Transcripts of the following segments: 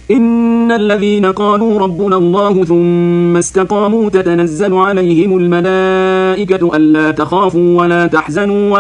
إن الذين قالوا ربنا الله ثم استقاموا تتنزل عليهم الملائكة ألا تخافوا ولا تحزنوا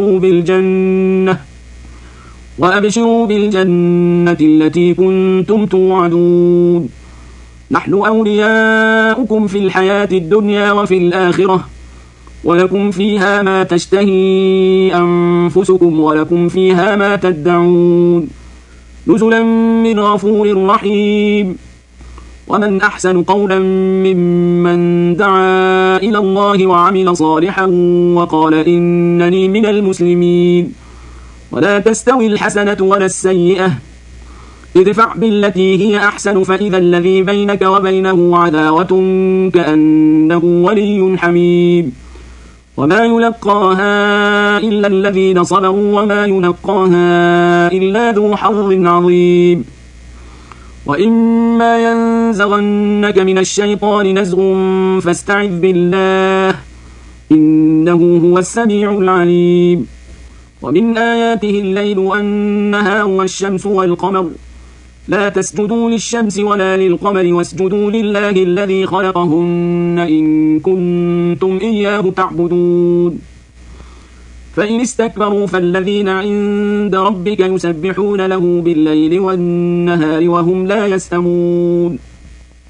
وأبشروا بالجنة التي كنتم توعدون نحن أولياؤكم في الحياة الدنيا وفي الآخرة ولكم فيها ما تشتهي أنفسكم ولكم فيها ما تدعون نزلا من غفور رحيم ومن أحسن قولا ممن دعا إلى الله وعمل صالحا وقال إنني من المسلمين ولا تستوي الحسنة ولا السيئة ادفع بالتي هي أحسن فإذا الذي بينك وبينه عداوة كأنه ولي حميم وما يلقاها إلا الذين صبروا وما يلقاها إلا ذو حظ عظيم وإما ينزغنك من الشيطان نزغ فاستعذ بالله إنه هو السميع العليم ومن آياته الليل والنهار والشمس والقمر لا تسجدوا للشمس ولا للقمر واسجدوا لله الذي خلقهن إن كنتم إياه تعبدون فإن استكبروا فالذين عند ربك يسبحون له بالليل والنهار وهم لا يسأمون